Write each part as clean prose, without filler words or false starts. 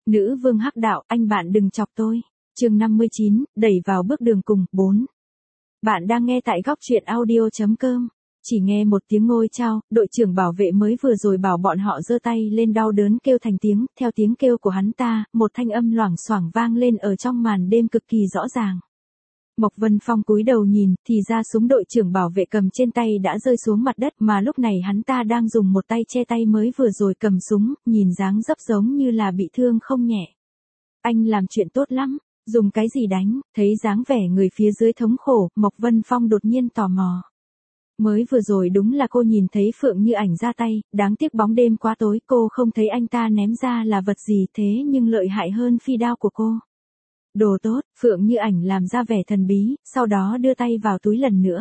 Nữ vương hắc đạo, anh bạn đừng chọc tôi. Chương 59, đẩy vào bước đường cùng, 4. Bạn đang nghe tại góc truyện audio.com. Chỉ nghe một tiếng ngôi chao, đội trưởng bảo vệ mới vừa rồi bảo bọn họ giơ tay lên đau đớn kêu thành tiếng, theo tiếng kêu của hắn ta, một thanh âm loảng xoảng vang lên ở trong màn đêm cực kỳ rõ ràng. Mộc Vân Phong cúi đầu nhìn, thì ra súng đội trưởng bảo vệ cầm trên tay đã rơi xuống mặt đất mà lúc này hắn ta đang dùng một tay che tay mới vừa rồi cầm súng, nhìn dáng dấp giống như là bị thương không nhẹ. Anh làm chuyện tốt lắm, dùng cái gì đánh, thấy dáng vẻ người phía dưới thống khổ, Mộc Vân Phong đột nhiên tò mò. Mới vừa rồi đúng là cô nhìn thấy Phượng Như Ảnh ra tay, đáng tiếc bóng đêm quá tối cô không thấy anh ta ném ra là vật gì thế nhưng lợi hại hơn phi đao của cô. Đồ tốt, Phượng Như Ảnh làm ra vẻ thần bí, sau đó đưa tay vào túi lần nữa.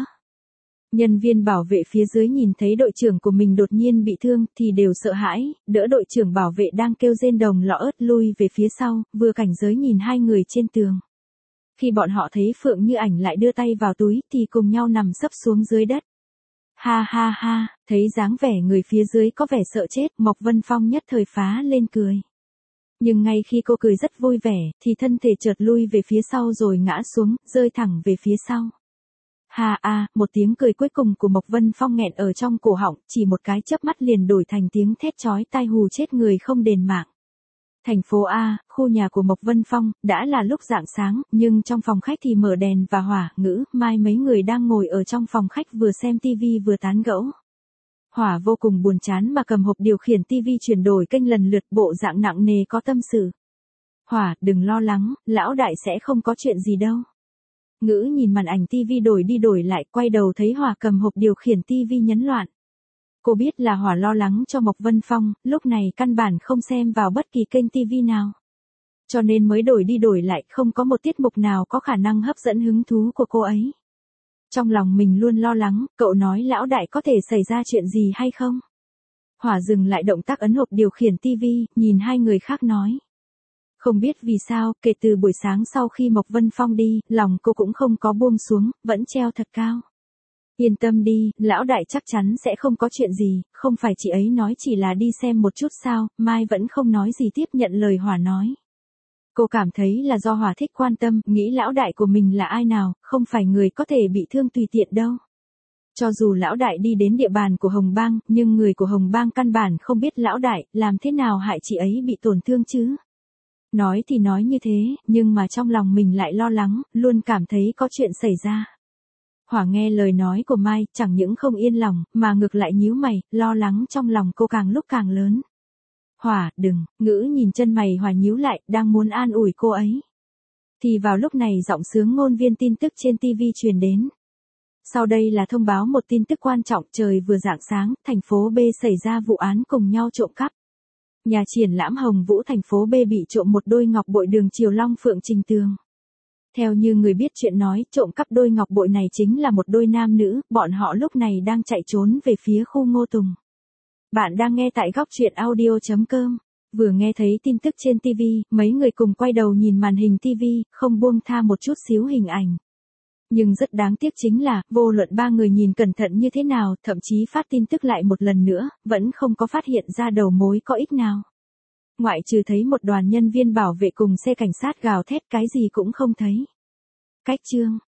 Nhân viên bảo vệ phía dưới nhìn thấy đội trưởng của mình đột nhiên bị thương thì đều sợ hãi, đỡ đội trưởng bảo vệ đang kêu rên đồng lọ ớt lui về phía sau, vừa cảnh giới nhìn hai người trên tường. Khi bọn họ thấy Phượng Như Ảnh lại đưa tay vào túi thì cùng nhau nằm sấp xuống dưới đất. Ha ha ha, thấy dáng vẻ người phía dưới có vẻ sợ chết, Mộc Vân Phong nhất thời phá lên cười. Nhưng ngay khi cô cười rất vui vẻ, thì thân thể chợt lui về phía sau rồi ngã xuống, rơi thẳng về phía sau. Ha a, một tiếng cười cuối cùng của Mộc Vân Phong nghẹn ở trong cổ họng, chỉ một cái chớp mắt liền đổi thành tiếng thét chói tai hù chết người không đền mạng. Thành phố A, khu nhà của Mộc Vân Phong, đã là lúc rạng sáng, nhưng trong phòng khách thì mở đèn và hỏa, Ngữ, Mai mấy người đang ngồi ở trong phòng khách vừa xem tivi vừa tán gẫu. Hỏa vô cùng buồn chán mà cầm hộp điều khiển tivi chuyển đổi kênh lần lượt bộ dạng nặng nề có tâm sự. Hỏa, đừng lo lắng, lão đại sẽ không có chuyện gì đâu. Ngữ nhìn màn ảnh tivi đổi đi đổi lại, quay đầu thấy Hỏa cầm hộp điều khiển tivi nhấn loạn. Cô biết là Hỏa lo lắng cho Mộc Vân Phong, lúc này căn bản không xem vào bất kỳ kênh tivi nào. Cho nên mới đổi đi đổi lại, không có một tiết mục nào có khả năng hấp dẫn hứng thú của cô ấy. Trong lòng mình luôn lo lắng, cậu nói lão đại có thể xảy ra chuyện gì hay không? Hỏa dừng lại động tác ấn hộp điều khiển tivi, nhìn hai người khác nói. Không biết vì sao, kể từ buổi sáng sau khi Mộc Vân Phong đi, lòng cô cũng không có buông xuống, vẫn treo thật cao. Yên tâm đi, lão đại chắc chắn sẽ không có chuyện gì, không phải chị ấy nói chỉ là đi xem một chút sao, Mai vẫn không nói gì tiếp nhận lời Hỏa nói. Cô cảm thấy là do Hỏa thích quan tâm, nghĩ lão đại của mình là ai nào, không phải người có thể bị thương tùy tiện đâu. Cho dù lão đại đi đến địa bàn của Hồng Bang, nhưng người của Hồng Bang căn bản không biết lão đại, làm thế nào hại chị ấy bị tổn thương chứ. Nói thì nói như thế, nhưng mà trong lòng mình lại lo lắng, luôn cảm thấy có chuyện xảy ra. Hỏa nghe lời nói của Mai, chẳng những không yên lòng, mà ngược lại nhíu mày, lo lắng trong lòng cô càng lúc càng lớn. Hỏa, đừng, Ngữ nhìn chân mày Hỏa nhíu lại, đang muốn an ủi cô ấy. Thì vào lúc này giọng sướng ngôn viên tin tức trên TV truyền đến. Sau đây là thông báo một tin tức quan trọng, trời vừa rạng sáng, thành phố B xảy ra vụ án cùng nhau trộm cắp. Nhà triển lãm Hồng Vũ thành phố B bị trộm một đôi ngọc bội đường Triều Long Phượng Trình Tường. Theo như người biết chuyện nói, trộm cắp đôi ngọc bội này chính là một đôi nam nữ, bọn họ lúc này đang chạy trốn về phía khu Ngô Tùng. Bạn đang nghe tại góc truyện audio.com. Vừa nghe thấy tin tức trên TV, mấy người cùng quay đầu nhìn màn hình TV, không buông tha một chút xíu hình ảnh. Nhưng rất đáng tiếc chính là, vô luận ba người nhìn cẩn thận như thế nào, thậm chí phát tin tức lại một lần nữa, vẫn không có phát hiện ra đầu mối có ích nào. Ngoại trừ thấy một đoàn nhân viên bảo vệ cùng xe cảnh sát gào thét cái gì cũng không thấy. Cách chương.